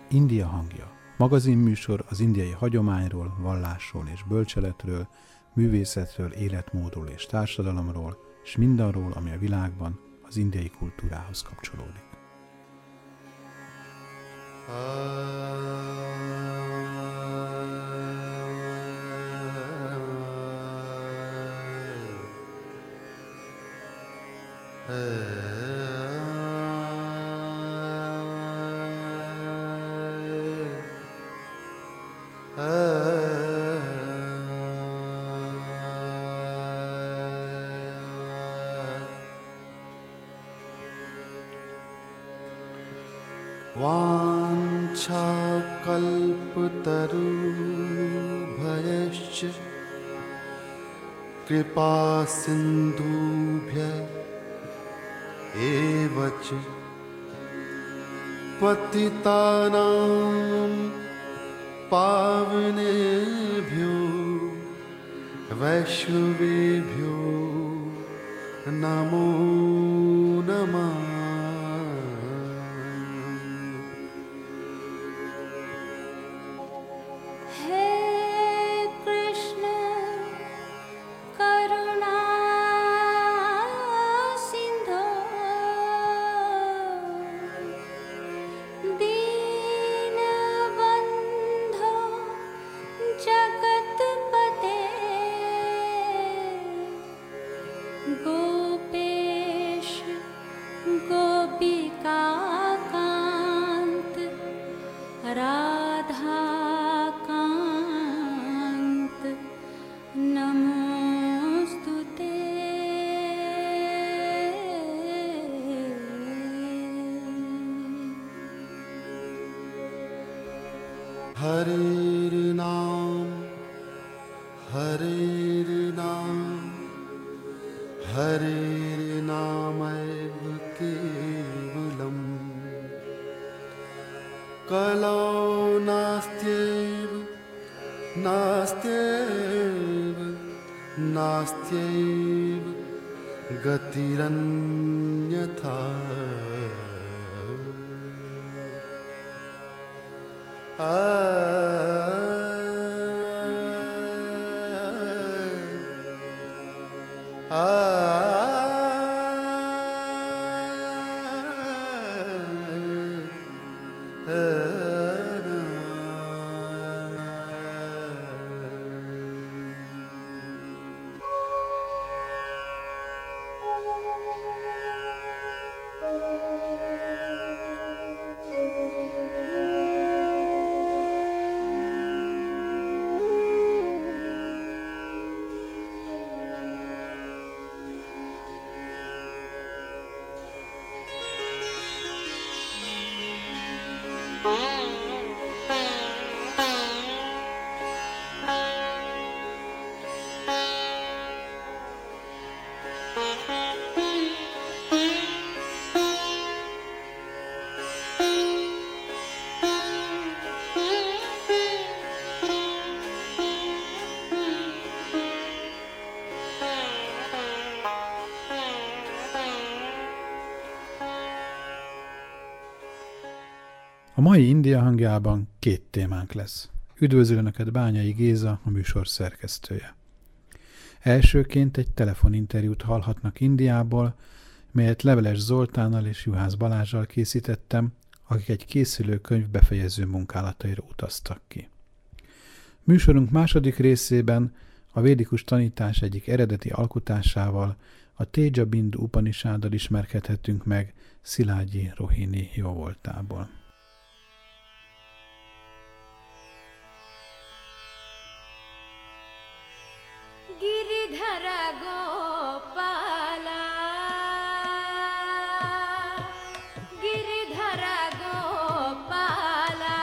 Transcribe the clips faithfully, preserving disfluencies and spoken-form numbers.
India hangja. Magazinműsor az indiai hagyományról, vallásról és bölcseletről, művészetről, életmódról és társadalomról, és mindarról, ami a világban az indiai kultúrához kapcsolódik. वाञ्छाकल्पतरुभयश्च कृपा सिन्धुभ्य एव च पतितानां पावनेभ्यो वैष्णवेभ्यो नमो नमः। हरेर नाम हरेर नाम हरेर नामैव केवलम् कलौ नास्त्यैव नास्त्यैव नास्त्यैव गतिरन्यथा। आ A mai India hangjában két témánk lesz. Üdvözlöm Önöket, Bányai Géza, a műsor szerkesztője. Elsőként egy telefoninterjút hallhatnak Indiából, melyet Leveles Zoltánnal és Juhász Balázssal készítettem, akik egy készülő könyv befejező munkálataira utaztak ki. Műsorunk második részében a védikus tanítás egyik eredeti alkotásával, a Teja Bindu Upanishaddal ismerkedhetünk meg Szilágyi Rohini jóvoltából. Giridhar गोपाला गिरिधर गोपाला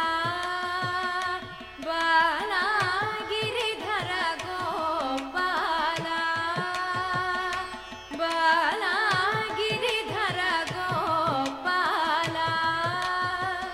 Bala गिरिधर गोपाला Bala गिरिधर Gopala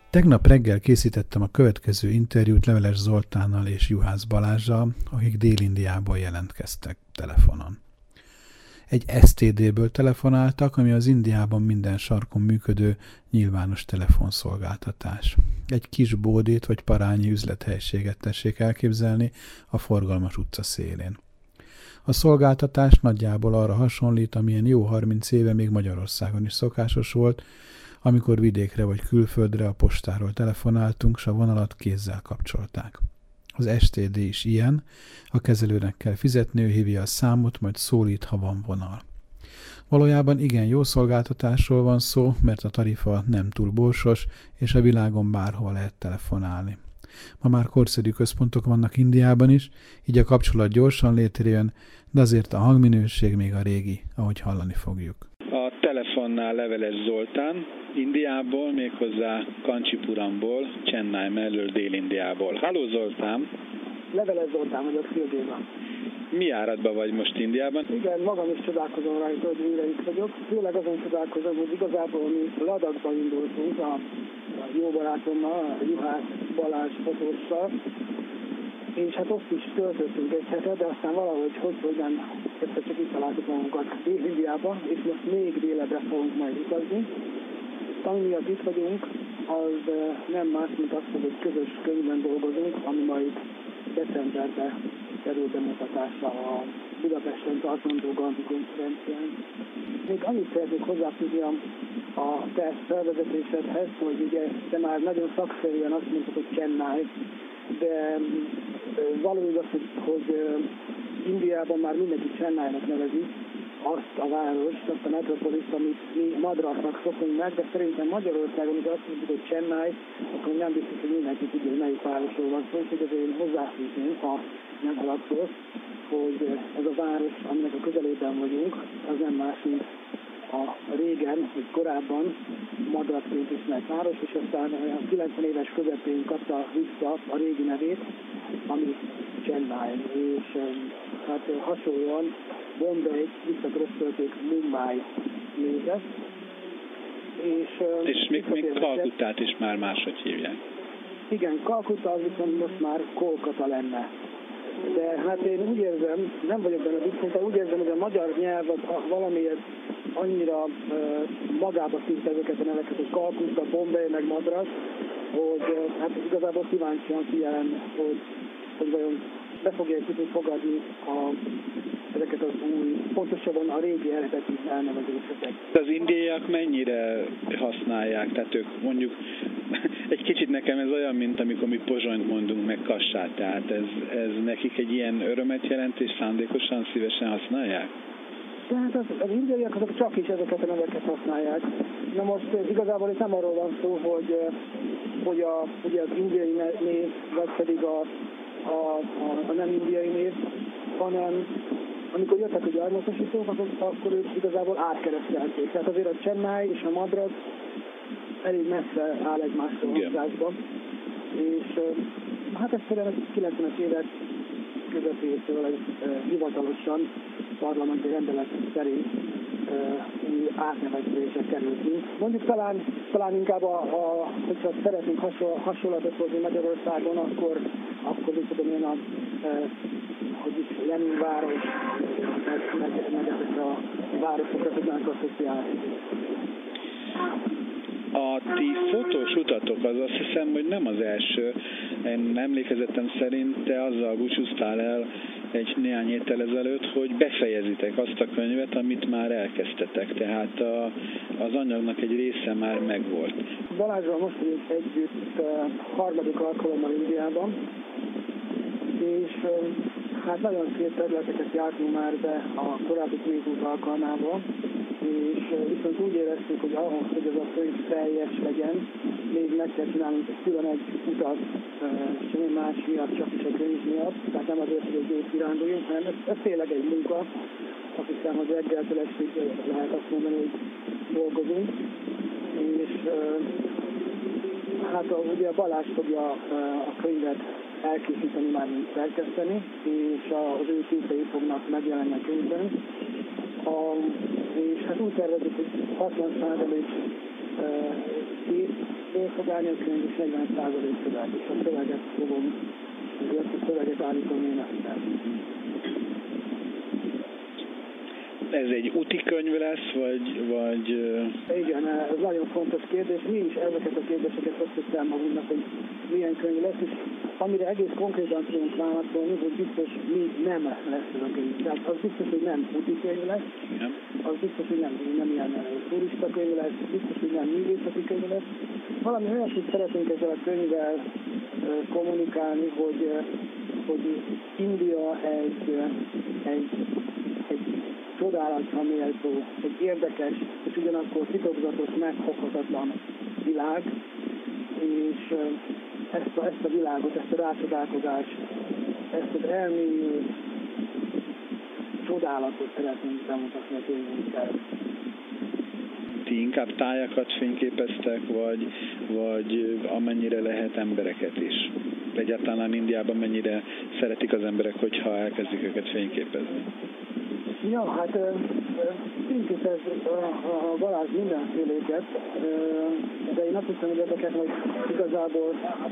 Tegnap reggel készítettem a következő interjút Leveles Zoltánnal és Juhász Balázssal, akik Dél-Indiából jelentkeztek telefonon. Egy es té dé-ből telefonáltak, ami az Indiában minden sarkon működő nyilvános telefonszolgáltatás. Egy kis bódét vagy parányi üzlethelységet tessék elképzelni a forgalmas utca szélén. A szolgáltatás nagyjából arra hasonlít, amilyen jó harminc éve még Magyarországon is szokásos volt, amikor vidékre vagy külföldre a postáról telefonáltunk, s a vonalat kézzel kapcsolták. Az es té dé is ilyen, a kezelőnek kell fizetni, ő hívja a számot, majd szólít, ha van vonal. Valójában igen jó szolgáltatásról van szó, mert a tarifa nem túl borsos, és a világon bárhol lehet telefonálni. Ma már korszerű központok vannak Indiában is, így a kapcsolat gyorsan létrejön, de azért a hangminőség még a régi, ahogy hallani fogjuk. A telefonnál Leveles Zoltán, Indiából, méghozzá Kancsipuramból, Chennai mellől Dél-Indiából. Halló Zoltán! Leveles Zoltán vagyok, Szilvéban. Mi járatban vagy most Indiában? Igen, magam is csodálkozom rajta, hogy újra itt vagyok. Főleg azon csodálkozom, hogy igazából mi Ladakba indultunk a, a jó barátommal, a Juhász Balázs fotóssal, és hát ott is töltöttünk egy hetet, de aztán valahogy hogy, hogy nem, egyszer csak itt találtuk magunkat Dél-Indiában, és most még délebbre fogunk majd utazni. Ami miatt itt vagyunk, az nem más, mint az, hogy egy közös könyvben dolgozunk, ami majd decemberben kerül bemutatásra a Budapesten tartandó Gandhi konferencián. Még annyit szeretnék hozzáfűzni a, a te felvezetésedhez, hogy ugye te már nagyon szakszerűen azt mondtad, hogy Chennai, de való igaz, hogy, hogy Indiában már mindenki Chennai-nak nevezi azt a várost, azt a metropoliszt, amit mi Madrasnak szokunk meg, de szerintem Magyarországon, amikor azt mondjuk, hogy Chennai, akkor nem biztos, hogy mindenki tudja, hogy melyik városról van szó, úgyhogy azért én hozzáfűzném, ha nem haragszolsz, hogy ez a város, aminek a közelében vagyunk, az nem más, mint a régen, vagy korábban Madrasként ismert város, és aztán a kilencven éves közepén kapta vissza a régi nevét, ami Chennai, és hát hasonlóan Bombay visszaköröztölték Mumbai névre. És, és még, még Kalkuttát is már máshogy hívják. Igen, Kalkutta az viszont most már Kolkata lenne. De hát én úgy érzem, nem vagyok benne biztos, de úgy érzem, hogy a magyar nyelv az valamiért annyira uh, magába szívta ezeket a neveket, hogy Kalkutta, Bombay meg Madras, hogy uh, hát igazából kíváncsian figyelem, hogy, hogy vajon be fogják tudni fogadni a, ezeket az új, pontosabban a régi eredeti elnevezéseket. Az indiaiak mennyire használják? Tehát ők mondjuk, egy kicsit nekem ez olyan, mint amikor mi Pozsonyt mondunk meg Kassát, tehát ez, ez nekik egy ilyen örömet jelent, és szándékosan, szívesen használják? Tehát az, az indiaiak azok csak is ezeket a neveket használják. Na most igazából itt nem arról van szó, hogy, hogy a, ugye az indiai név, vagy pedig a, a, a, a nem indiai név, hanem amikor jöttek a gyarmatosítók, akkor ők igazából átkeresztelték. Tehát azért a Chennai és a Madras elég messze áll egymástól hozzásban. És hát ez például a kilencvenes évek közepétől egy hivatalosan parlamenti rendelet szerint új átnevezésre kerültünk. Mondjuk talán, talán inkább, a, a, hogyha szeretnénk hasonl, hasonlatot hozni Magyarországon, akkor, akkor mit tudom én, a, e, hogy is Lenin város, meg, meg, meg ezekre a városokra tudnánk asszociálni. A ti fotós utatok az azt hiszem, hogy nem az első. Én emlékezetem szerint te azzal búcsúztál el egy néhány héttel ezelőtt, hogy befejezitek azt a könyvet, amit már elkezdtetek. Tehát a, az anyagnak egy része már megvolt. Balázsral most vagyunk együtt uh, harmadik alkalommal Indiában, és uh, hát nagyon szép területeket jártunk már be a korábbi két út alkalmával, és uh, viszont úgy éreztük, hogy ahhoz, hogy ez a könyv teljes legyen, még meg kell csinálnunk külön egy utat, uh, semmi más miatt, csak is a könyv miatt, tehát nem azért, hogy egy jót kiránduljunk, hanem ez, ez tényleg egy munka. Azt hiszem, hogy reggeltől estig lehet azt mondani, hogy dolgozunk, és uh, hát a, ugye a Balázs fogja uh, a könyvet elkészíteni, már mint szerkeszteni, és az ő képei fognak megjelenni a könyvben. A, és hát úgy tervezik, hogy hatvan százalék Két fog állni a könyv, és negyven százalék szöveg, és a szöveget fogom, ezt a szöveget állítom én ezt. Ez egy úti könyv lesz, vagy... vagy... Igen, ez nagyon fontos kérdés. Mi is ezeket a kérdéseket összettem magunknak, hogy milyen könyv lesz, és amire egész konkrétan tudunk válaszolni, hogy biztos mi nem lesz ez a könyv. Tehát az biztos, hogy nem úti könyv lesz, Igen. az biztos, hogy nem, nem ilyen turista könyv lesz, biztos, hogy nem művészeti könyv lesz. Valami olyasmit szeretnénk ezzel a könyvvel kommunikálni, hogy, hogy India egy, egy, egy csodálatra méltó, egy érdekes, és ugyanakkor titokzatos, megfoghatatlan világ, és ezt a, ezt a világot, ezt a rácsodálkozást, ezt az elmélyű csodálatot szeretnénk bemutatni a könyvünkkel. Ti inkább tájakat fényképeztek, vagy, vagy amennyire lehet embereket is? Egyáltalán Indiában mennyire szeretik az emberek, hogyha elkezdik őket fényképezni? Ja, hát fényképez a Balázs mindenféléket, de én azt hiszem, hogy ezeket majd igazából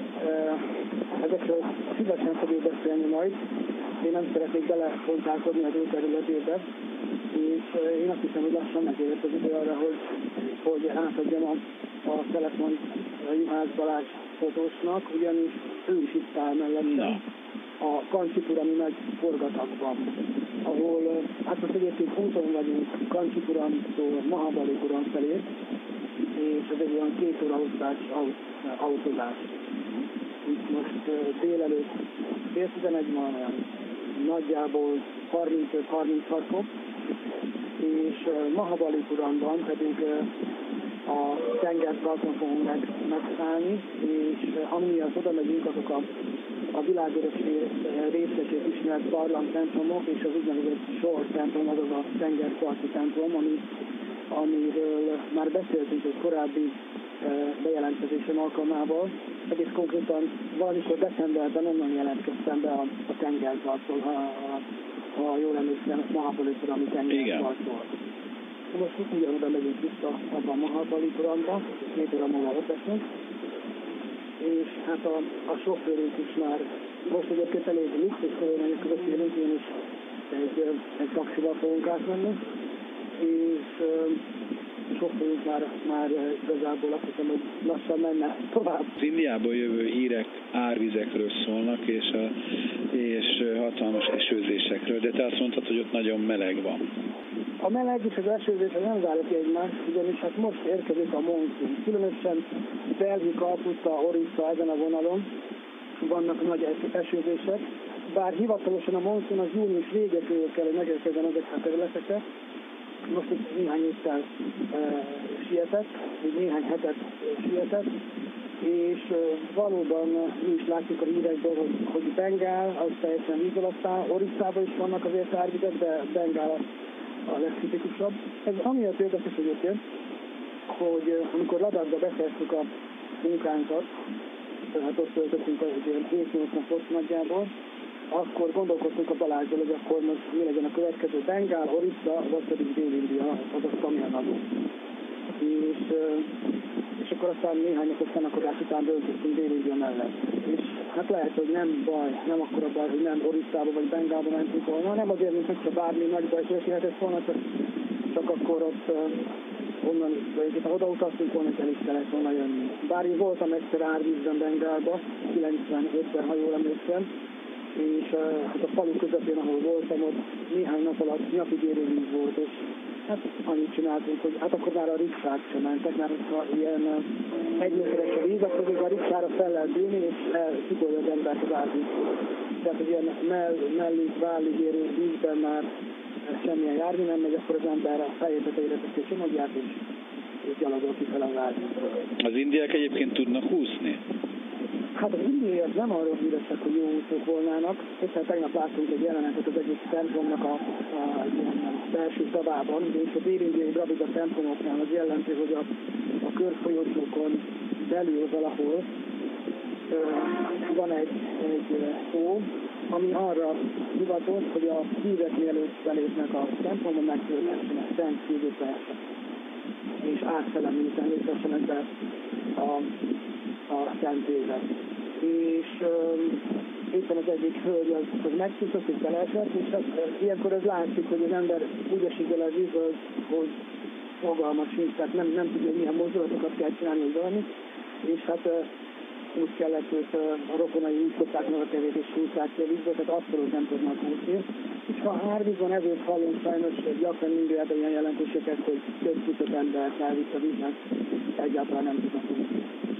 ezekről szívesen fogjuk beszélni majd. Én nem szeretnék belefontálkodni az ő területébe, és én azt hiszem, hogy lassan megérett az idő arra, hogy, hogy átadjam a, a telefon Juhász Balázs fotósnak, ugyanis ő is itt áll mellettem a Kancipurami nagy forgatagban, ahol, hát most egyébként úton vagyunk Kancsipuramtól Mahabalipuram felé, és ez egy olyan két óra hosszás autózás. Itt most délelőtt fél tizenegy van, olyan nagyjából harmincöt-harminchat fok, és Mahabalipuramban pedig a tengerparton fogunk meg, megszállni, és amiatt oda megyünk, azok a, a világörökség részeként ismert barlangtemplomok, és az úgynevezett sor templom, azaz a tengerparti templom, ami, amiről már beszéltünk egy korábbi bejelentkezésem alkalmával. Egész konkrétan valamikor decemberben onnan jelentkeztem be a, a tengerparttól, ha, ha, ha jól emlékszem, Mahabalipurami tengerparttól. Most ugyanoda megyünk vissza abba a Mahabalipuramban, két óra múlva ott leszünk, és hát a, a sofőrünk is már most egyébként elég luxus körülmények között élünk, én is egy, egy taxival fogunk átmenni, és a sofőrünk már, már igazából azt hiszem, hogy lassan menne tovább. Az Indiából jövő hírek árvizekről szólnak, és, a, és hatalmas esőzésekről, de te azt mondtad, hogy ott nagyon meleg van. A meleg és az esőzés nem zárja ki egymást, ugyanis hát most érkezik a monszun. Különösen Delhi, Kalkutta, Orissa ezen a vonalon vannak nagy esőzések, bár hivatalosan a monszun az június vége körül kell, hogy megérkezzen ezekre a területekre. Most itt néhány héttel e, sietett, néhány hetet sietett, és e, valóban mi is látjuk a hírekből, hogy, hogy Bengál az teljesen víz alatt áll, Orissában is vannak azért árvizek, de Bengál a a legkritikusabb. Ez amiatt érdekes egyébként, hogy amikor Ladakba befejeztük a munkánkat, tehát ott töltöttünk egy hét-nyolc napot nagyjából, akkor gondolkodtunk a Balázsról, hogy akkor most mi legyen a következő, Bengál, Orissa, vagy pedig Dél-India, azaz Tamil Nadu. És, és akkor aztán néhány napos fennakodás után döntöttünk Dél-India mellett. És hát lehet, hogy nem baj, nem akkora baj, hogy nem Orisszába vagy Bengálba mentünk volna, nem azért, mint hogyha bármi nagy baj történhetett volna, csak, csak akkor ott onnan, vagy oda utaztunk volna, el is kellett volna jönni. Bár én voltam egyszer árvízben Bengálba, kilencvenötben, ha jól emlékszem, és hát a falu közepén, ahol voltam, ott néhány nap alatt nyakig érő víz volt, és hát annyit csináltunk, hogy hát akkor már a rikszák sem mentek, mert ha ilyen egy méteres a víz, akkor még a rikszára fel lehet ülni, és elszigolja az embert az árvíztől. Tehát, hogy ilyen mell, mellig, vállig érő vízben már semmilyen járni nem megy, akkor az ember a fejét tetejére teszi a csomagját, és, és gyalogol ki fel az árvíztől. Az indiaiak egyébként tudnak úszni? Hát az indiaiak nem arról híresek, hogy jó úszók volnának. Éppen tegnap láttunk egy jelenetet az egész templomnak a, a, a belső szavában, és a dél-indiai dravida templomoknál az jellemző, hogy a, a körfolyósókon belül valahol ö, van egy, egy szó, ami arra hivatott, hogy a hívek mielőtt belépnek a templomon megtöltessenek szent szívőpercet. És átszellemülten létessenek be a, a szentélybe. És um, éppen az egyik hölgy az, az megszűnt, és beleesett, és az, ilyenkor ez látszik, hogy az ember úgy esik bele a vízbe, hogy, hogy fogalma sincs, tehát nem, nem tudja, hogy milyen mozdulatokat kell csinálni, hogy valami, és hát uh, úgy kellett, hogy uh, a rokonai úgy szokták meg a tevét, és húzták ki a vízbe, tehát abszolút nem tudnak úszni. És ha árvízban ezért hallunk sajnos gyakran Indiában ilyen jelentőséget, hogy több tucat embert elvitt a víznek, egyáltalán nem tudnak úszni.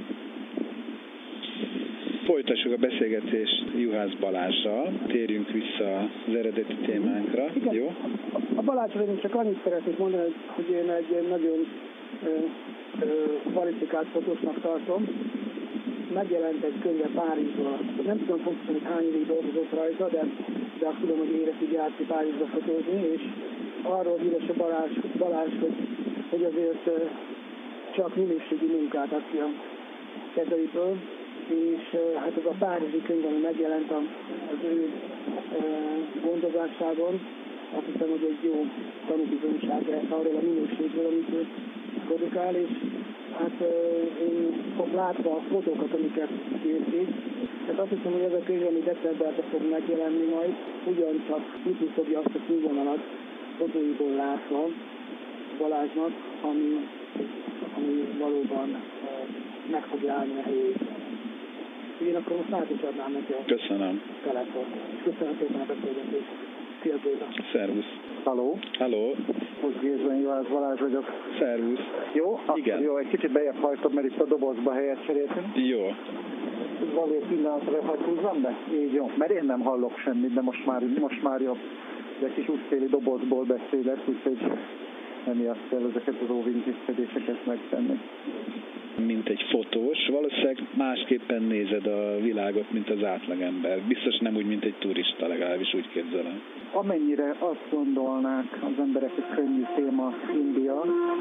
Folytassuk a beszélgetést Juhász Balázssal, térjünk vissza az eredeti témánkra. Igen. Jó? A Balázsról én csak annyit szeretnék mondani, hogy én egy nagyon ö, ö, kvalifikált fotósnak tartom. Megjelent egy könyve Párizsban. Nem tudom pontosan, hogy hány évig dolgozott rajta, de, de azt tudom, hogy életig járt ki Párizsba fotózni, és arról híres a Balázs, Balázs hogy, hogy azért ö, csak minőségi munkát ad ki a kezeiből, és hát ez a párizsi könyv, ami megjelent az ő gondozásában, azt hiszem, hogy egy jó tanúbizonyság arról a minőségről, amit ő produkál, és hát én látva a fotókat, amiket készít, tehát azt hiszem, hogy ez a könyv, ami decemberben fog megjelenni majd, ugyancsak mutatni fogja azt a színvonalat fotóiból látva Balázsnak, ami, ami valóban meg fogja állni a helyét. Én akkor most át is adnám neki a Köszönöm. telefon. És köszönöm szépen a beszélgetést. Szia, Géza. Szervusz. Halló, Halló. Hosz Gézben, Juhász Balázs vagyok. Szervusz. Jó? Igen. Akkor jó, egy kicsit bejebb hajtom, mert itt a dobozba helyet cseréltünk. Jó. Valami pillanatra hadd húzzam be? Így jó, mert én nem hallok semmit, de most már, most már jobb. De egy kis útszéli dobozból beszélek, úgyhogy emiatt kell ezeket az óvintézkedéseket megtenni. Mint egy fotós, valószínűleg másképpen nézed a világot, mint az átlagember. Biztos nem úgy, mint egy turista, legalábbis úgy képzelem. Amennyire azt gondolnák az emberek, hogy könnyű téma India,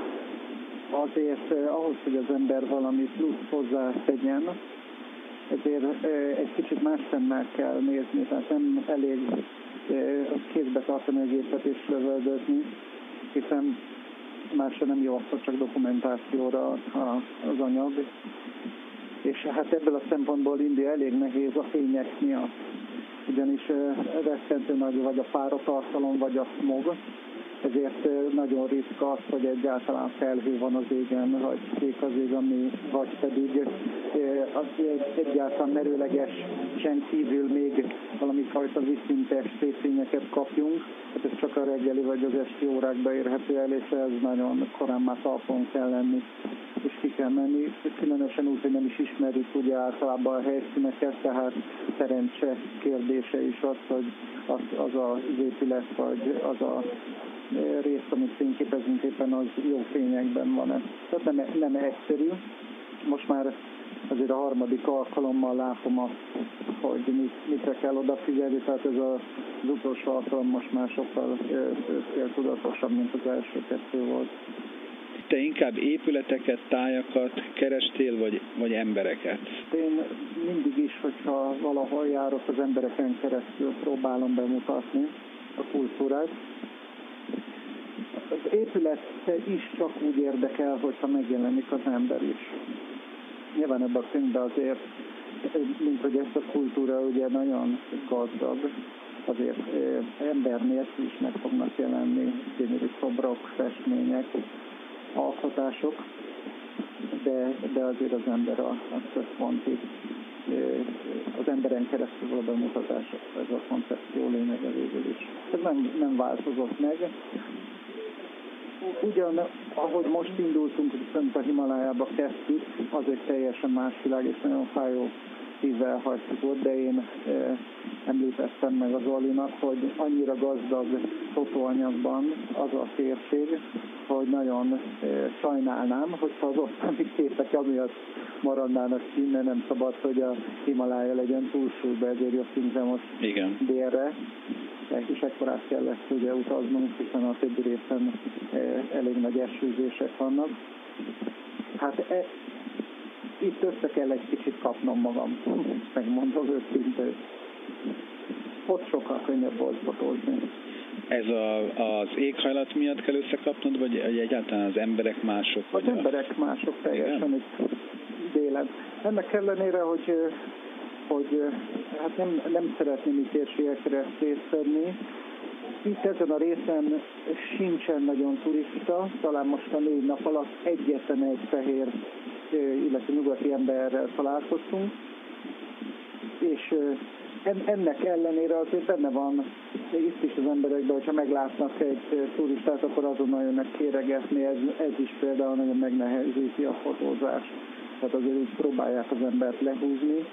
azért eh, ahhoz, hogy az ember valami plusz hozzá tegyen, ezért eh, egy kicsit más szemmel kell nézni, tehát nem elég eh, kézbe tartani a gépet és lövöldözni, hiszen másra nem jó, akkor csak dokumentációra az anyag. És hát ebből a szempontból India elég nehéz a fények miatt, ugyanis rettentő nagy vagy a páratartalom, vagy a smog, ezért nagyon ritka az, hogy egyáltalán felhő van az égen, vagy kék az ég, ami, vagy pedig az egyáltalán merőlegesen kívül még valami fajta viszintes szépfényeket kapjunk. Hát ez csak a reggeli vagy az esti órákba érhető el, és ez nagyon korán már talpon kell lenni, és ki kell menni. Különösen úgy, hogy nem is ismerjük ugye általában a helyszíneket, tehát szerencse kérdése is az, hogy az, az az épület, vagy az a részt, amit fényképezünk éppen, az jó fényekben van. Tehát nem, nem egyszerű. Most már azért a harmadik alkalommal látom azt, hogy mit, mitre kell odafigyelni, tehát ez a, az utolsó alkalom most már sokkal tudatosabb, mint az első kettő volt. Te inkább épületeket, tájakat kerestél, vagy, vagy embereket? Én mindig is, hogyha valahol járok, az embereken keresztül próbálom bemutatni a kultúrát. Az épület is csak úgy érdekel, hogyha megjelenik az ember is. Nyilván ebben a könyvben azért, mint hogy ezt a kultúra ugye nagyon gazdag, azért ember nélkül is meg fognak jelenni gyönyörű szobrok, festmények, alkotások, de, de azért az ember a, a központi, az emberen keresztül a bemutatás, ez a koncepció lényege végül is. Ez nem, nem változott meg. Ugyan, ahogy most indultunk, hogy fönt a Himalájába kezdtük, az egy teljesen más világ, és nagyon fájó szívvel hagytuk ott, de én e, említettem meg az Olinak, hogy annyira gazdag fotóanyagban az a térség, hogy nagyon e, sajnálnám, hogyha az ottani képek amiatt maradnának innen, nem szabad, hogy a Himalája legyen túlsúlyba, ezért jöttünk be most Igen. délre. És ekkorát kellett ugye utaznunk, hiszen a többi részen e, elég nagy esőzések vannak. Hát e, itt össze kell egy kicsit kapnom magam, megmondom őszintén. Ott sokkal könnyebb volt fotózni. ez a, az éghajlat miatt kell összekapnod, vagy egyáltalán az emberek mások? Az emberek a... mások teljesen itt délen. Ennek ellenére, hogy, hogy hát nem, nem szeretném itt érségekre szétszedni. Itt ezen a részen sincsen nagyon turista, talán most a négy nap alatt egyetlen egy fehér, illetve nyugati emberrel találkoztunk, és ennek ellenére azért benne van itt is az emberekben, hogyha meglátnak egy turistát, akkor azonnal jönnek kéregetni, ez, ez is például nagyon megnehezíti a fotózást. Tehát azért úgy próbálják az embert lehúzni.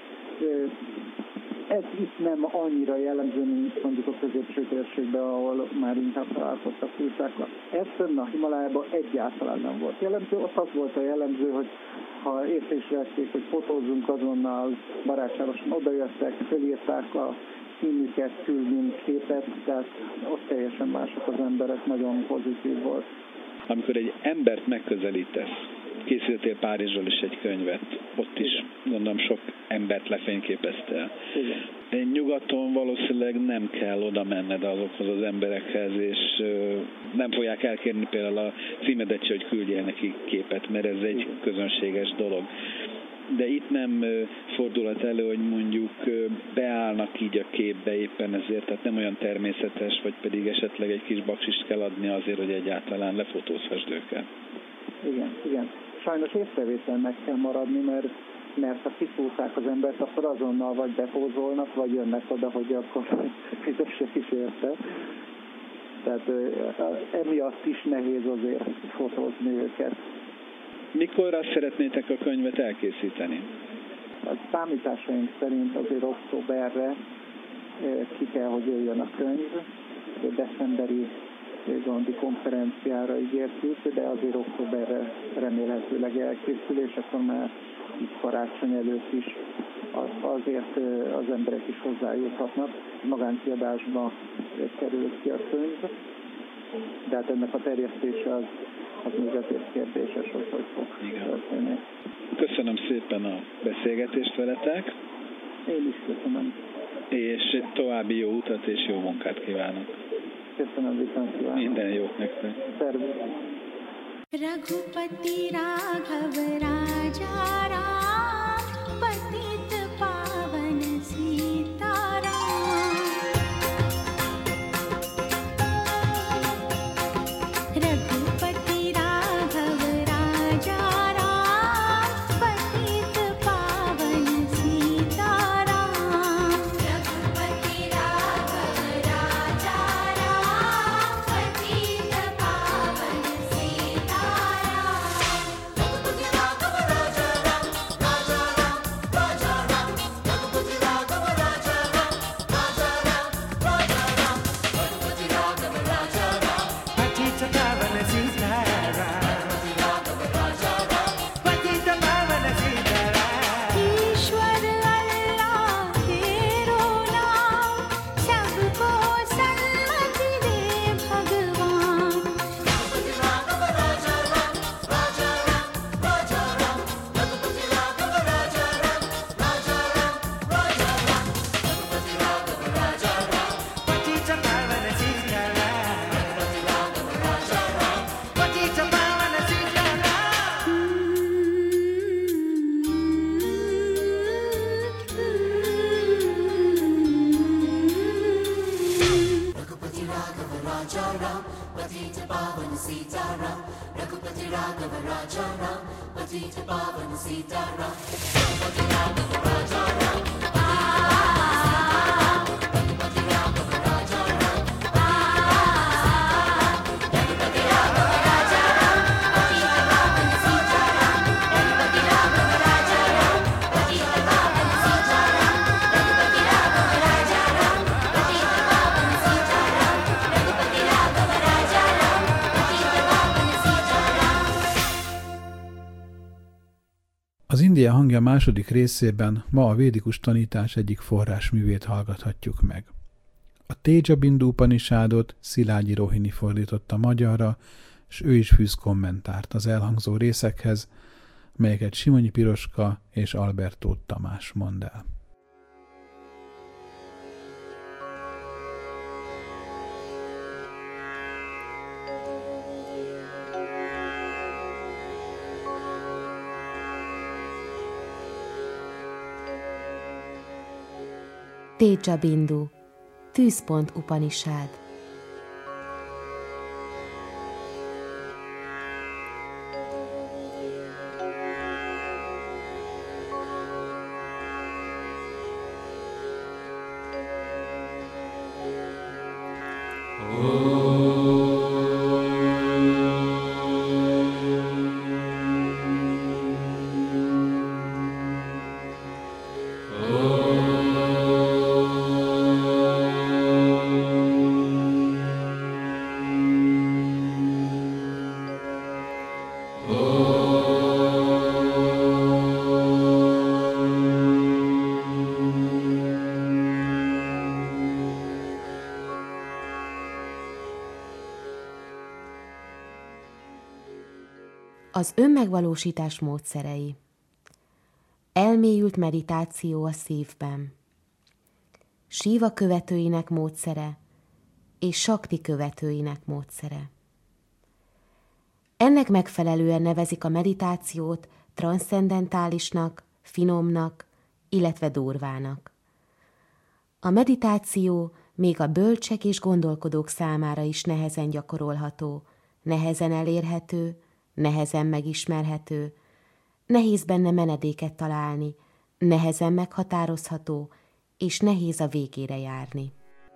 Ez itt nem annyira jellemző, mint mondjuk a középső térségben, ahol már inkább találkoztak turistákkal. Ez fönn a Himalájában egyáltalán nem volt jellemző. Ott az volt a jellemző, hogy ha észre is vették, hogy fotózzunk, azonnal barátságosan odajöttek, felírták a színüket, küldünk képet, tehát ott teljesen mások az emberek, nagyon pozitív volt. Amikor egy embert megközelítesz, készítettél Párizsról is egy könyvet, ott is gondolom sok embert lefényképeztél. Igen. Nyugaton valószínűleg nem kell oda menned azokhoz az emberekhez, és nem fogják elkérni például a címedet se, hogy küldjél neki képet, mert ez egy közönséges dolog. De itt nem fordulhat elő, hogy mondjuk beállnak így a képbe éppen ezért, tehát nem olyan természetes, vagy pedig esetleg egy kis baksist kell adni azért, hogy egyáltalán lefotózhassd őket. Igen, igen. Sajnos észrevételnek kell maradni, mert, mert ha kiszúrták az embert, akkor azonnal vagy bepózolnak, vagy jönnek oda, hogy akkor fizessek is érte. Tehát emiatt is nehéz azért fotózni őket. Mikorra szeretnétek a könyvet elkészíteni? A számításaink szerint azért októberre ki kell, hogy jöjjön a könyv. Decemberi Gandhi konferenciára ígértük, de azért októberre remélhetőleg elkészül, és akkor már itt karácsony előtt is azért az emberek is hozzájuthatnak. Magánkiadásba kerül ki a könyv, de hát ennek a terjesztése az, az még azért kérdéses, hogy hogy fog történni. Köszönöm szépen a beszélgetést veletek. Én is köszönöm. És további jó utat és jó munkát kívánok. Köszönöm, viszont kívánok. Minden jót nektek. Szervusz. Raghupati Raghav Raja Ram Patit Pavan Sita Ram Raghupati Raghav Raja Ram Patit Pavan Sita Ram Raghupati Raghav Raja Ram Patit Pavan Sita ईश्वर अल्लाह तेरो नाम सबको सन्मति दे भगवान Raghupati Raghava Raja Ram, Patita Pavan Sita Ram. Raghupati Raghava Raja Ram, Patita Pavan Sita Ram. Raghupati Raghava Raja Ram, Raghupati Raghava Raja Ram, Raghupati Raghava Raja Ram, Patita Pavan Sita Ram. Raghupati Raghava Raja Ram, Patita Pavan Sita Ram. Raghupati Raghava Raja Ram, Patita Pavan Sita Ram. Raghupati Raghava Raja Ram, Patita Pavan Sita Ram. Az India hangja második részében ma a védikus tanítás egyik forrásművét hallgathatjuk meg. A Teja Bindu Upanishadot Szilágyi Rohini fordította magyarra, és ő is fűz kommentárt az elhangzó részekhez, melyeket Simonyi Piroska és Albertó Tamás mond el. Tédzsa Bindu, Tűzpont Upanishád. Az önmegvalósítás módszerei. Elmélyült meditáció a szívben. Síva követőinek módszere és Sakti követőinek módszere. Ennek megfelelően nevezik a meditációt transzcendentálisnak, finomnak, illetve durvának. A meditáció még a bölcsek és gondolkodók számára is nehezen gyakorolható, nehezen elérhető, nehezen megismerhető, nehéz benne menedéket találni, nehezen meghatározható, és nehéz a végére járni.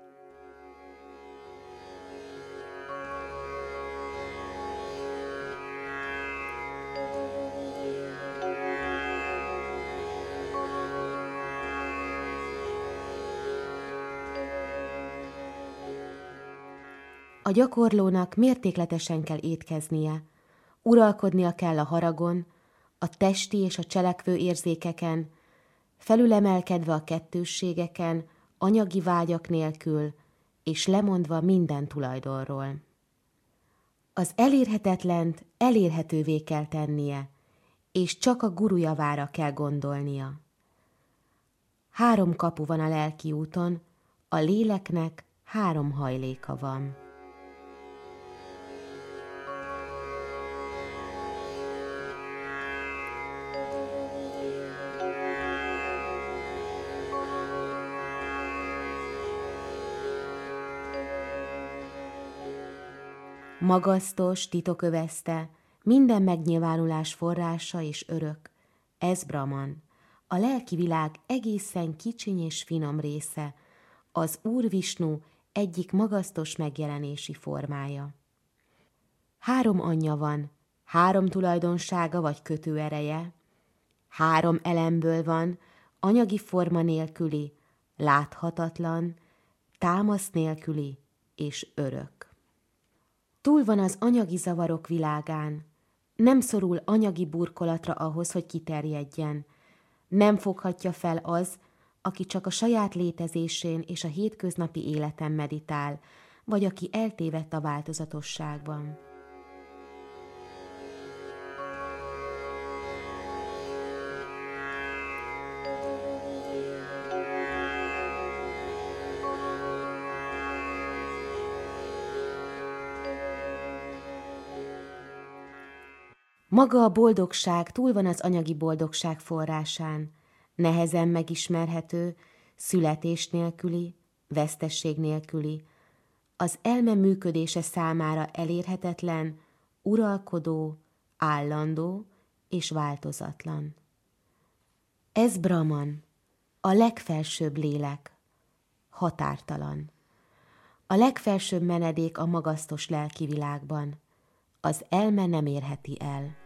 A gyakorlónak mértékletesen kell étkeznie, uralkodnia kell a haragon, a testi és a cselekvő érzékeken, felülemelkedve a kettősségeken, anyagi vágyak nélkül, és lemondva minden tulajdonról. Az elérhetetlent elérhetővé kell tennie, és csak a guru javára kell gondolnia. Három kapu van a lelki úton, a léleknek három hajléka van. Magasztos, titokövezte, minden megnyilvánulás forrása és örök. Ez Brahman, a lelki világ egészen kicsiny és finom része, az Úr Visnu egyik magasztos megjelenési formája. Három anyja van, három tulajdonsága vagy kötőereje, három elemből van, anyagi forma nélküli, láthatatlan, támasz nélküli és örök. Túl van az anyagi zavarok világán, nem szorul anyagi burkolatra ahhoz, hogy kiterjedjen, nem foghatja fel az, aki csak a saját létezésén és a hétköznapi életen meditál, vagy aki eltévedt a változatosságban. Maga a boldogság túl van az anyagi boldogság forrásán, nehezen megismerhető, születés nélküli, vesztesség nélküli, az elme működése számára elérhetetlen, uralkodó, állandó és változatlan. Ez Brahman, a legfelsőbb lélek, határtalan. A legfelsőbb menedék a magasztos lelki világban. Az elme nem érheti el.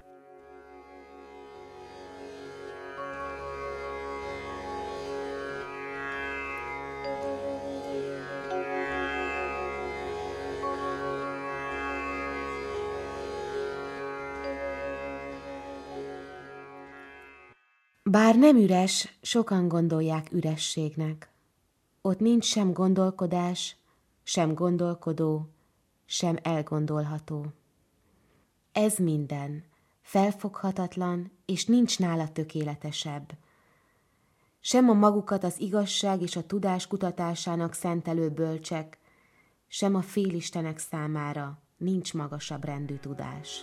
Bár nem üres, sokan gondolják ürességnek. Ott nincs sem gondolkodás, sem gondolkodó, sem elgondolható. Ez minden, felfoghatatlan, és nincs nála tökéletesebb. Sem a magukat az igazság és a tudás kutatásának szentelő bölcsek, sem a félistenek számára nincs magasabb rendű tudás.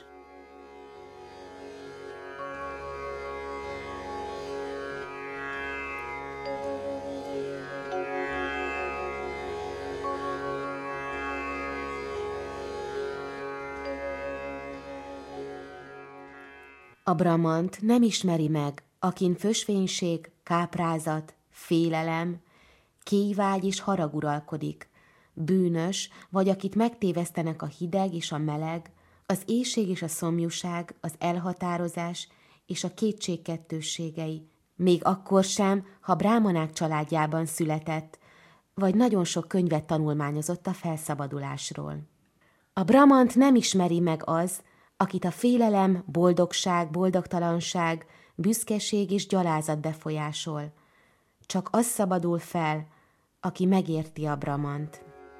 A Brahmant nem ismeri meg, akin fösvénység, káprázat, félelem, kélyvágy és harag uralkodik, bűnös, vagy akit megtévesztenek a hideg és a meleg, az éhség és a szomjúság, az elhatározás és a kétségkettősségei, még akkor sem, ha brámanák családjában született, vagy nagyon sok könyvet tanulmányozott a felszabadulásról. A Brahmant nem ismeri meg az, akit a félelem, boldogság, boldogtalanság, büszkeség és gyalázat befolyásol. Csak az szabadul fel, aki megérti a Brahmant.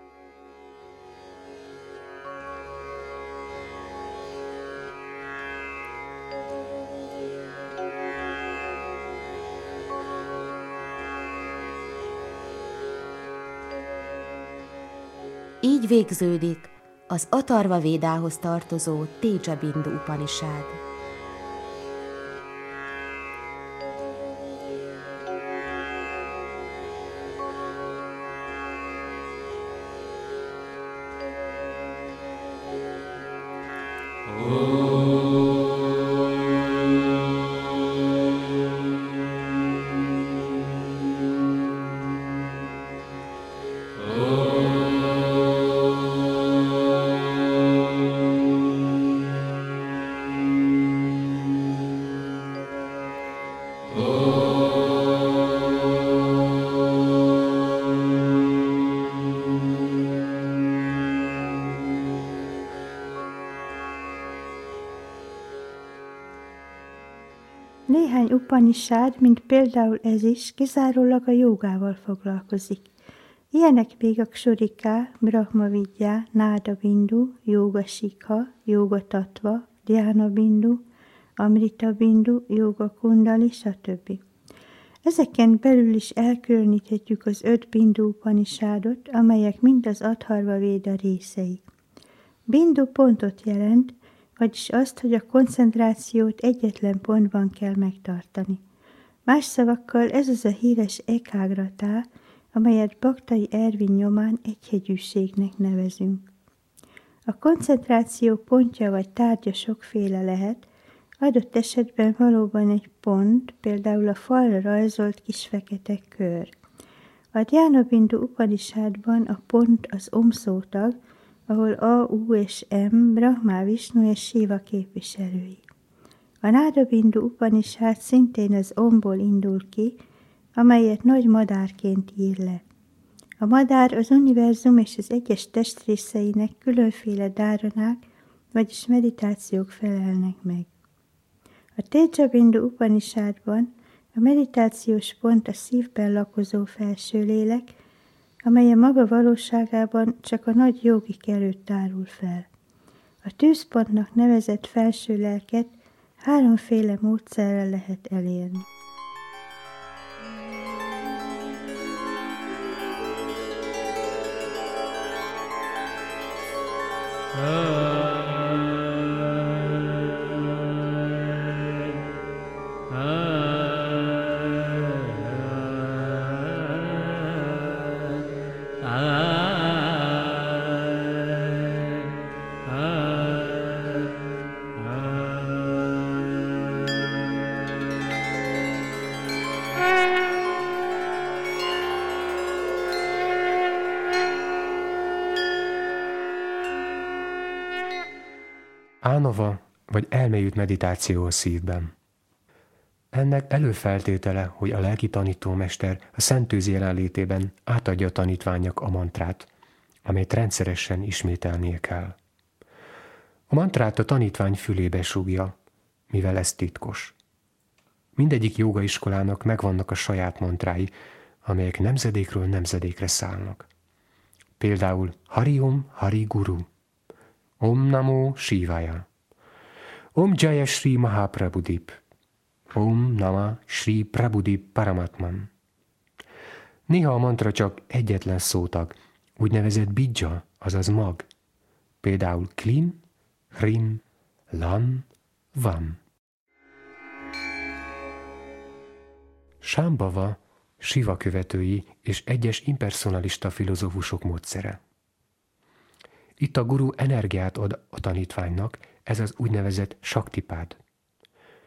Így végződik az Atharva Védához tartozó Teja Bindu Upanishad. Néhány Upanishad, mint például ez is, kizárólag a jogával foglalkozik. Ilyenek még a Ksuriká, Brahma Vidya, Náda Bindu, Yoga Sikha, Yoga Tattva, Dhyana Bindu, Amrita Bindu, Yoga Kundali, stb. Ezeken belül is elkülöníthetjük az öt Bindu Upanishadot, amelyek mind az Atharva Véda részei. Bindu pontot jelent, vagyis azt, hogy a koncentrációt egyetlen pontban kell megtartani. Más szavakkal ez az a híres ekágratá, amelyet Bhaktai Ervin nyomán egyhegyűségnek nevezünk. A koncentráció pontja vagy tárgya sokféle lehet, adott esetben valóban egy pont, például a falra rajzolt kis fekete kör. A Dhyana Bindu Upanishadban a pont az Om szótag, ahol A, U és M, Brahma, Vishnu és Shiva képviselői. A Náda Bindu Upanishad szintén az Omból indul ki, amelyet nagy madárként ír le. A madár az univerzum és az egyes testrészeinek különféle dáranák, vagyis meditációk felelnek meg. A Teja Bindu Upanishadban a meditációs pont a szívben lakozó felső lélek, amely a maga valóságában csak a nagy jogik előtt tárul fel. A tűzpontnak nevezett felső lelket háromféle módszerrel lehet elérni. Ánava, vagy elmélyült meditáció a szívben. Ennek előfeltétele, hogy a lelki tanítómester a szentőz jelenlétében átadja a tanítványnak a mantrát, amelyet rendszeresen ismételnie kell. A mantrát a tanítvány fülébe súgja, mivel ez titkos. Mindegyik jogaiskolának megvannak a saját mantrái, amelyek nemzedékről nemzedékre szállnak. Például Hari Om Hari Guru, Om Namo Shivaya, Om Jaya Shri Mahaprabhudip, Om Nama Shri Prabhudip Paramatman. Néha a mantra csak egyetlen szótag, úgynevezett bidja, azaz mag. Például Klim, Hrim, Lam, Vam. Sámbava, Siva követői és egyes impersonalista filozófusok módszere. Itt a guru energiát ad a tanítványnak, ez az úgynevezett saktipád.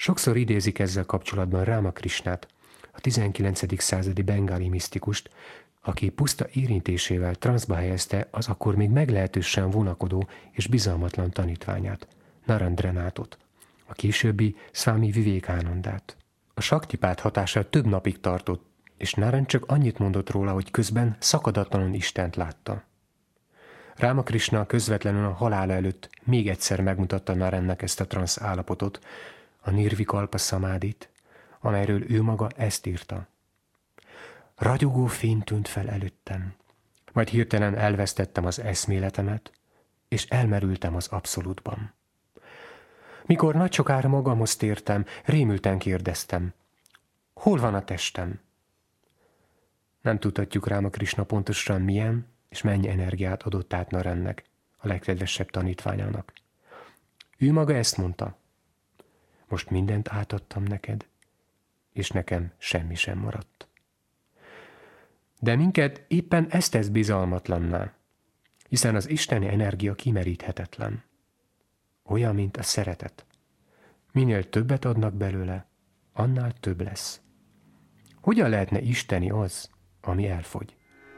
Sokszor idézik ezzel kapcsolatban Rámakrisnát, a tizenkilencedik századi bengáli misztikust, aki puszta érintésével transzba helyezte az akkor még meglehetősen vonakodó és bizalmatlan tanítványát, Narendrenátot, a későbbi Swami Vivékánandát. A saktipát hatása több napig tartott, és Naren csak annyit mondott róla, hogy közben szakadatlanul Istent látta. Rámakrishna közvetlenül a halála előtt még egyszer megmutatta Narennek ezt a transz állapotot, a Nirvikalpa szamádit, amelyről ő maga ezt írta. Ragyogó fény tűnt fel előttem, majd hirtelen elvesztettem az eszméletemet, és elmerültem az abszolútban. Mikor nagy sokára magamhoz tértem, rémülten kérdeztem, hol van a testem? Nem tudhatjuk Rámakrishna pontosan milyen és mennyi energiát adott át Narennek, a legkedvesebb tanítványának. Ő maga ezt mondta, most mindent átadtam neked, és nekem semmi sem maradt. De minket éppen ez tesz bizalmatlanná, hiszen az isteni energia kimeríthetetlen. Olyan, mint a szeretet. Minél többet adnak belőle, annál több lesz. Hogyan lehetne isteni az, ami elfogy?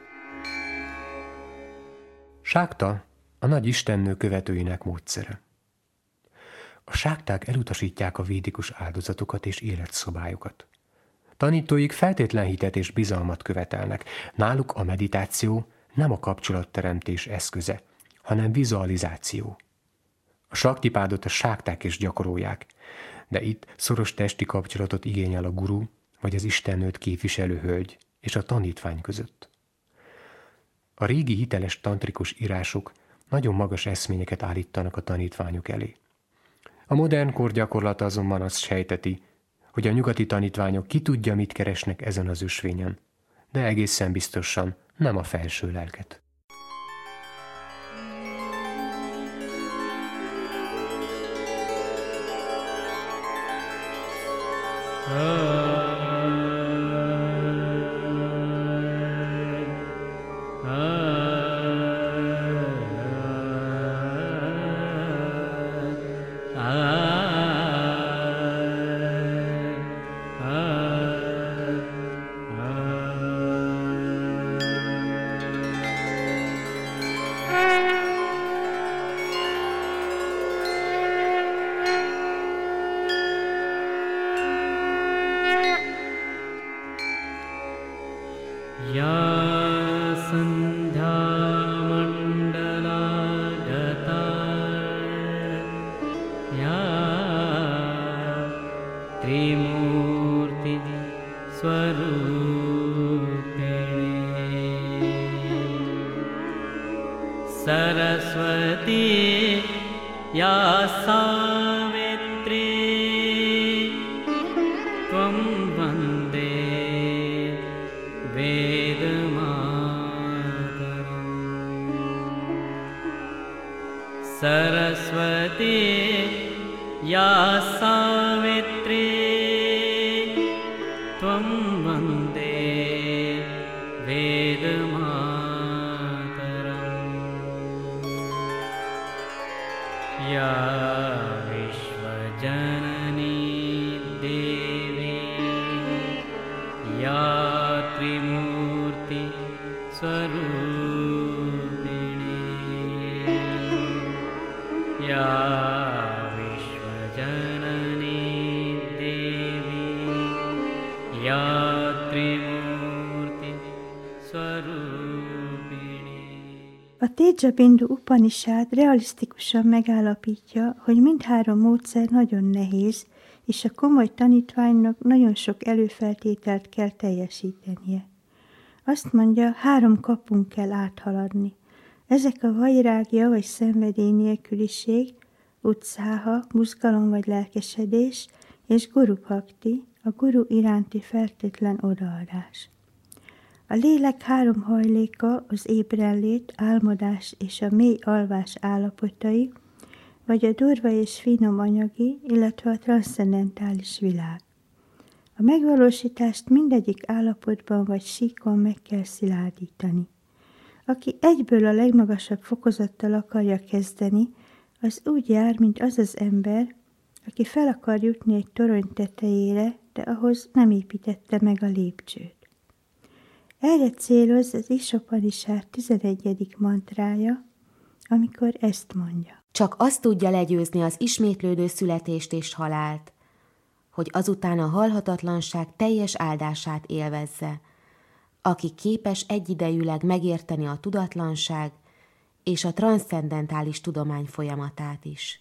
Sákta a nagy istennő követőinek módszere. A sákták elutasítják a védikus áldozatokat és életszabályokat. Tanítóik feltétlen hitet és bizalmat követelnek. Náluk a meditáció nem a kapcsolatteremtés eszköze, hanem vizualizáció. A saktipádot a sákták is gyakorolják, de itt szoros testi kapcsolatot igényel a guru vagy az istennőt képviselő hölgy és a tanítvány között. A régi hiteles tantrikus írások nagyon magas eszményeket állítanak a tanítványok elé. A modern kor gyakorlata azonban azt sejteti, hogy a nyugati tanítványok ki tudja, mit keresnek ezen az ösvényen, de egészen biztosan nem a felső lelket. A Tejabindu Upanishad realisztikusan megállapítja, hogy mindhárom módszer nagyon nehéz, és a komoly tanítványnak nagyon sok előfeltételt kell teljesítenie. Azt mondja, három kapun kell áthaladni. Ezek a vairágja vagy szenvedély nélküliség, utszáha, muzgalom vagy lelkesedés, és guru bhakti, a guru iránti feltétlen odaadás. A lélek három hajléka az ébrenlét, álmodás és a mély alvás állapotai, vagy a durva és finom anyagi, illetve a transzcendentális világ. A megvalósítást mindegyik állapotban vagy síkon meg kell szilárdítani. Aki egyből a legmagasabb fokozattal akarja kezdeni, az úgy jár, mint az az ember, aki fel akar jutni egy torony tetejére, de ahhoz nem építette meg a lépcsőt. Erre céloz az Isopanishád tizenegyedik mantrája, amikor ezt mondja. Csak azt tudja legyőzni az ismétlődő születést és halált, hogy azután a halhatatlanság teljes áldását élvezze, aki képes egyidejűleg megérteni a tudatlanság és a transzcendentális tudomány folyamatát is.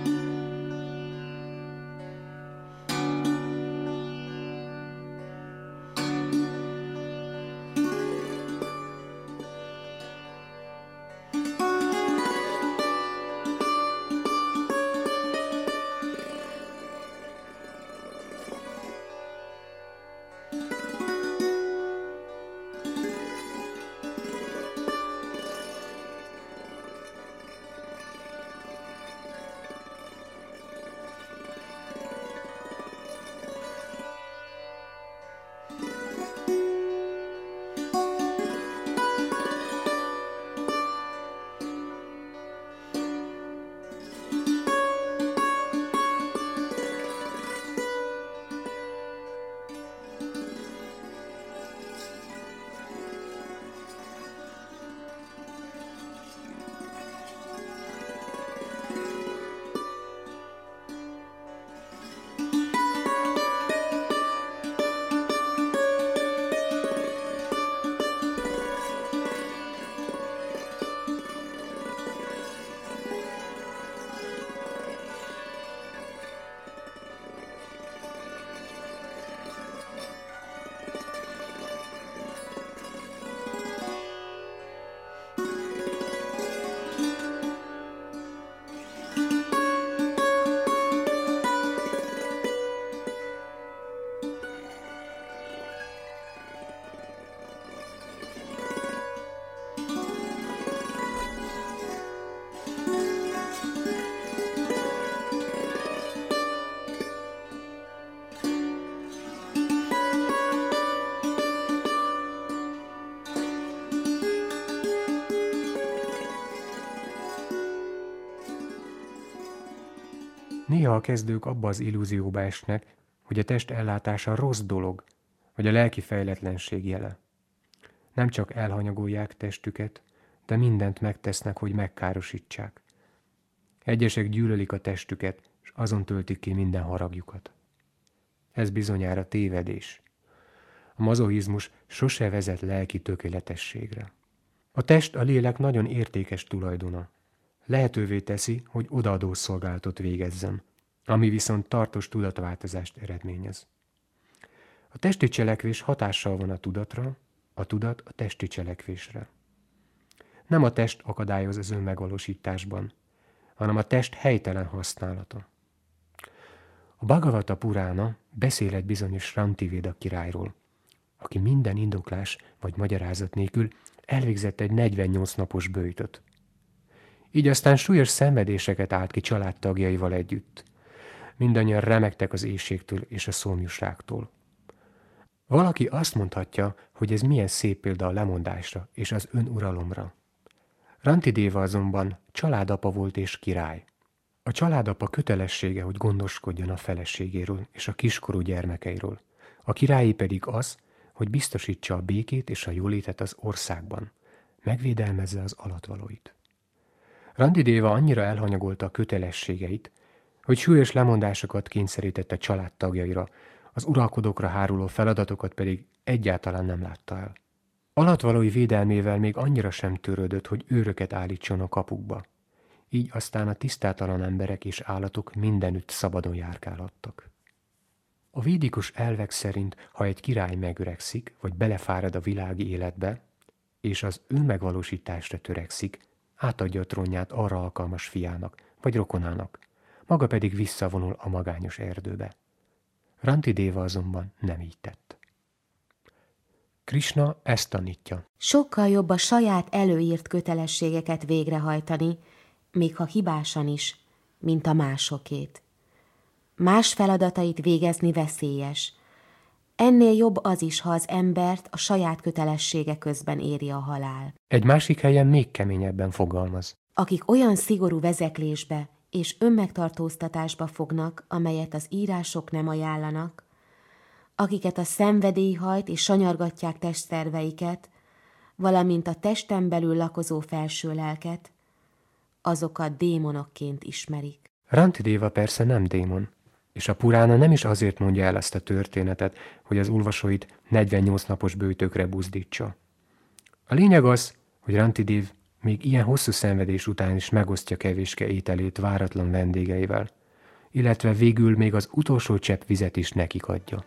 Néha a kezdők abba az illúzióba esnek, hogy a test ellátása rossz dolog, vagy a lelki fejletlenség jele. Nem csak elhanyagolják testüket, de mindent megtesznek, hogy megkárosítsák. Egyesek gyűlölik a testüket, és azon töltik ki minden haragjukat. Ez bizonyára tévedés. A mazochizmus sose vezet lelki tökéletességre. A test a lélek nagyon értékes tulajdona. Lehetővé teszi, hogy odaadó szolgálatot végezzen, ami viszont tartós tudatváltozást eredményez. A testi cselekvés hatással van a tudatra, a tudat a testi cselekvésre. Nem a test akadályoz az önmegvalósításban, hanem a test helytelen használata. A Bhagavata Purána beszél egy bizonyos Rantiveda királyról, aki minden indoklás vagy magyarázat nélkül elvégzett egy negyvennyolc napos böjtöt. Így aztán súlyos szenvedéseket állt ki családtagjaival együtt. Mindannyian remegtek az éhségtől és a szomjúságtól. Valaki azt mondhatja, hogy ez milyen szép példa a lemondásra és az önuralomra. Rantidéva azonban családapa volt és király. A családapa kötelessége, hogy gondoskodjon a feleségéről és a kiskorú gyermekeiről. A királyi pedig az, hogy biztosítsa a békét és a jólétet az országban, megvédelmezze az alattvalóit. Rantidéva annyira elhanyagolta a kötelességeit, hogy súlyos lemondásokat kényszerített a családtagjaira, az uralkodókra háruló feladatokat pedig egyáltalán nem látta el. Alattvalói védelmével még annyira sem törődött, hogy őröket állítson a kapukba. Így aztán a tisztátalan emberek és állatok mindenütt szabadon járkálhattak. A védikus elvek szerint, ha egy király megöregszik, vagy belefárad a világi életbe, és az önmegvalósításra törekszik, átadja a trónját arra alkalmas fiának, vagy rokonának, maga pedig visszavonul a magányos erdőbe. Rantidéva azonban nem így tett. Krishna ezt tanítja. Sokkal jobb a saját előírt kötelességeket végrehajtani, még ha hibásan is, mint a másokét. Más feladatait végezni veszélyes. Ennél jobb az is, ha az embert a saját kötelessége közben éri a halál. Egy másik helyen még keményebben fogalmaz. Akik olyan szigorú vezeklésbe és önmegtartóztatásba fognak, amelyet az írások nem ajánlanak, akiket a szenvedély hajt és sanyargatják testszerveiket, valamint a testen belül lakozó felső lelket, azokat démonokként ismerik. Rantidéva persze nem démon, és a Purána nem is azért mondja el ezt a történetet, hogy az olvasóit negyvennyolc napos böjtökre buzdítsa. A lényeg az, hogy Rantidév még ilyen hosszú szenvedés után is megosztja kevéske ételét váratlan vendégeivel, illetve végül még az utolsó csepp vizet is nekik adja.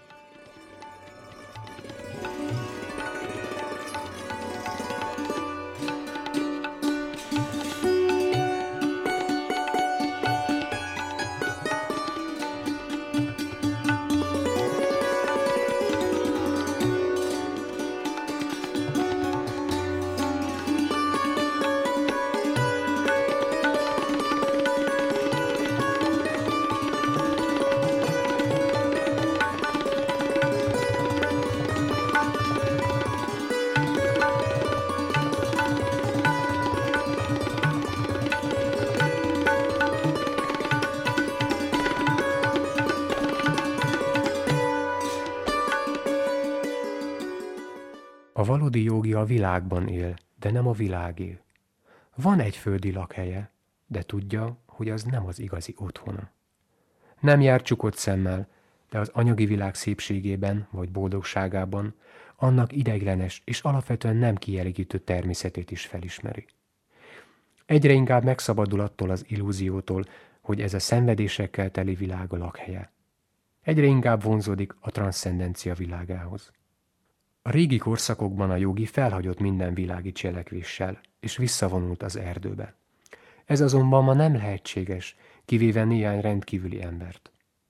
A valódi jógi a világban él, de nem a világé. Van egy földi lakhelye, de tudja, hogy az nem az igazi otthona. Nem jár csukott szemmel, de az anyagi világ szépségében vagy boldogságában annak ideiglenes és alapvetően nem kielégítő természetét is felismeri. Egyre inkább megszabadul attól az illúziótól, hogy ez a szenvedésekkel teli világ a lakhelye. Egyre inkább vonzódik a transzcendencia világához. A régi korszakokban a jogi felhagyott minden világi cselekvéssel, és visszavonult az erdőbe. Ez azonban ma nem lehetséges, kivéve néhány rendkívüli embert.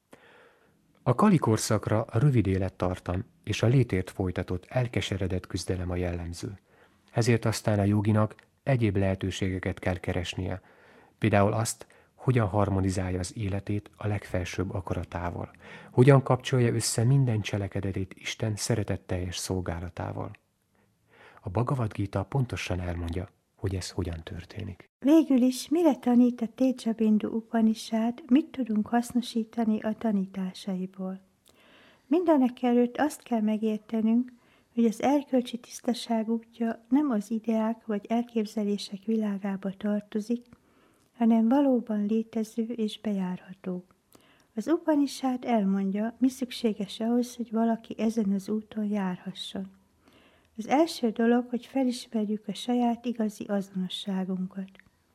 A kali korszakra a rövid élettartam és a létért folytatott elkeseredett küzdelem a jellemző. Ezért aztán a joginak egyéb lehetőségeket kell keresnie, például azt, hogyan harmonizálja az életét a legfelsőbb akaratával, hogyan kapcsolja össze minden cselekedetét Isten szeretetteljes szolgálatával. A Bhagavad Gita pontosan elmondja, hogy ez hogyan történik. Végül is mire tanít a Teja Bindu Upanishad, mit tudunk hasznosítani a tanításaiból? Mindenek előtt azt kell megértenünk, hogy az erkölcsi tisztaság útja nem az ideák vagy elképzelések világába tartozik, hanem valóban létező és bejárható. Az Upanishad elmondja, mi szükséges ahhoz, hogy valaki ezen az úton járhasson. Az első dolog, hogy felismerjük a saját igazi azonosságunkat.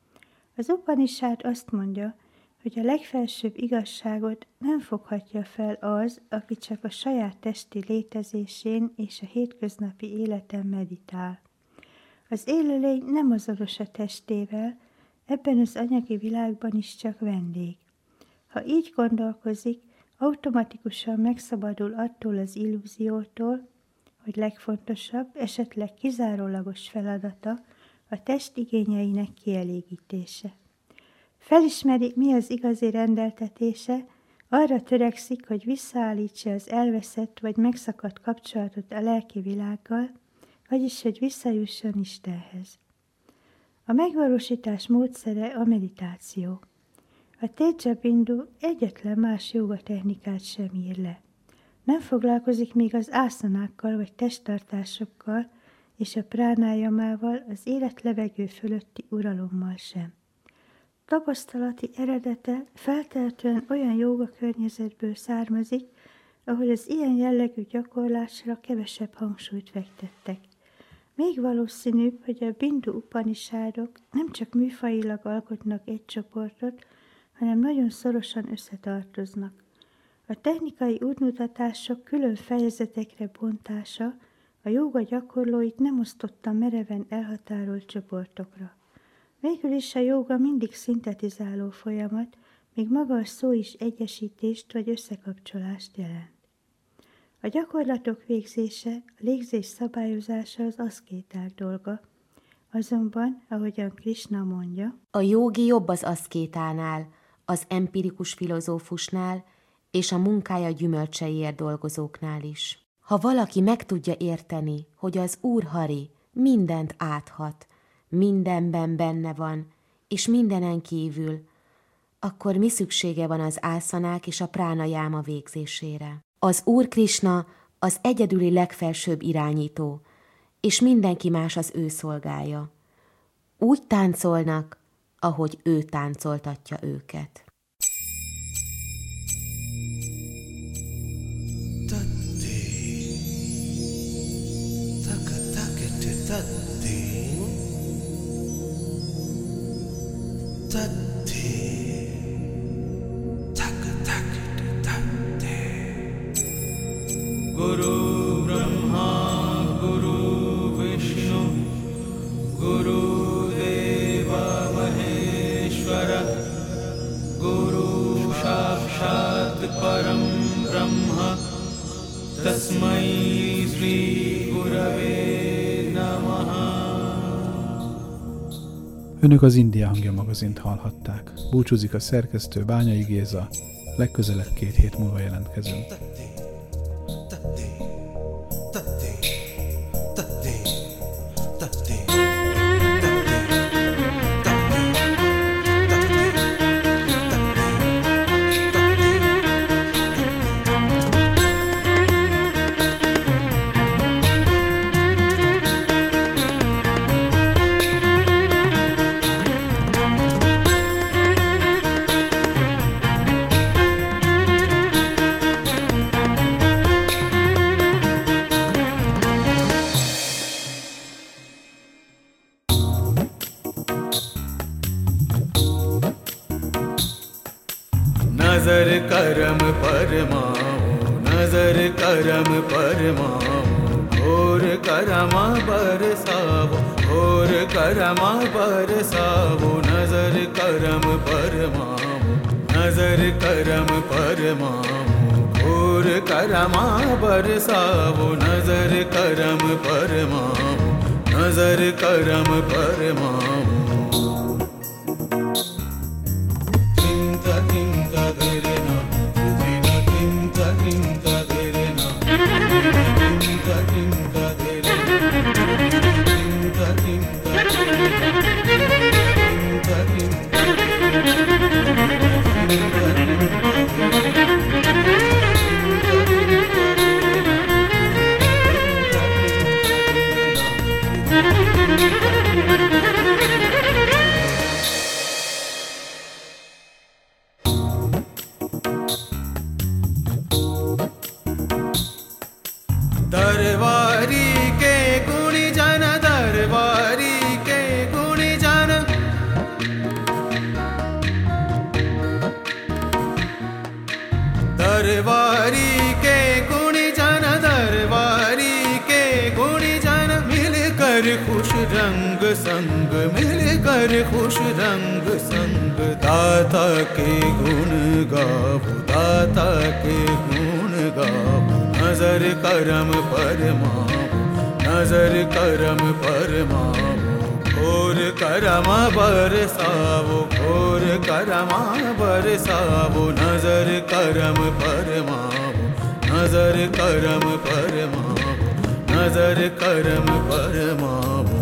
Az Upanishad azt mondja, hogy a legfelsőbb igazságot nem foghatja fel az, aki csak a saját testi létezésén és a hétköznapi életen meditál. Az élőlény nem azonos a testével, ebben az anyagi világban is csak vendég. Ha így gondolkozik, automatikusan megszabadul attól az illúziótól, hogy legfontosabb, esetleg kizárólagos feladata a test igényeinek kielégítése. Felismeri, mi az igazi rendeltetése, arra törekszik, hogy visszaállítsa az elveszett vagy megszakadt kapcsolatot a lelki világgal, vagyis hogy visszajusson Istenhez. A megvalósítás módszere a meditáció. A Teja Bindu egyetlen más jogatechnikát sem ír le. Nem foglalkozik még az ászanákkal vagy testtartásokkal és a pránájamával, az élet levegő fölötti uralommal sem. Tapasztalati eredete feltehetően olyan jóga környezetből származik, ahol az ilyen jellegű gyakorlásra kevesebb hangsúlyt fektettek. Még valószínűbb, hogy a Bindu Upanishadok nem csak műfajilag alkotnak egy csoportot, hanem nagyon szorosan összetartoznak. A technikai útmutatások külön fejezetekre bontása a jóga gyakorlóit nem osztotta mereven elhatárolt csoportokra. Végül is a jóga mindig szintetizáló folyamat, míg maga a szó is egyesítést vagy összekapcsolást jelent. A gyakorlatok végzése, a légzés szabályozása az aszkéták dolga, azonban, ahogyan Krishna mondja, a jógi jobb az aszkétánál, az empirikus filozófusnál és a munkája gyümölcseiért dolgozóknál is. Ha valaki meg tudja érteni, hogy az Úr Hari mindent áthat, mindenben benne van, és mindenen kívül, akkor mi szüksége van az ászanák és a pránajáma végzésére? Az Úr Krisna az egyedüli legfelsőbb irányító, és mindenki más az ő szolgája. Úgy táncolnak, ahogy ő táncoltatja őket. Guru Brahma, Guru Vishnu, Guru Deva Maheshwara, Guru Sakshat Param Brahma, Tasmai Sri Gurave Namaha. Önök az India Hangja magazint hallhatták. Búcsúzik a szerkesztő, Bányai Géza. Legközelebb két hét múlva jelentkezünk. नजर करम परमाओ, नजर करम परमाओ, घोर करमा बरसावो, घोर करमा बरसावो, नजर करम परमाओ, नजर करम परमाओ, घोर करमा बरसावो, नजर करम परमाओ, नजर करम परमाओ. दरबारी के गुणी जन, दरबारी के गुणी जन, दरबारी के गुणी जन, दरबारी के गुणी जन, मिलकर खुश रंग संग, मिलकर खुश रंग संग, दाता के गुण गावो, दाता के गुण गावो, नजर करम परमाओ, नजर करम परमाओ, घोर करमा बरसावो, घोर करमा बरसावो, नजर करम परमाओ, नजर करम परमाओ, नजर करम परमाओ.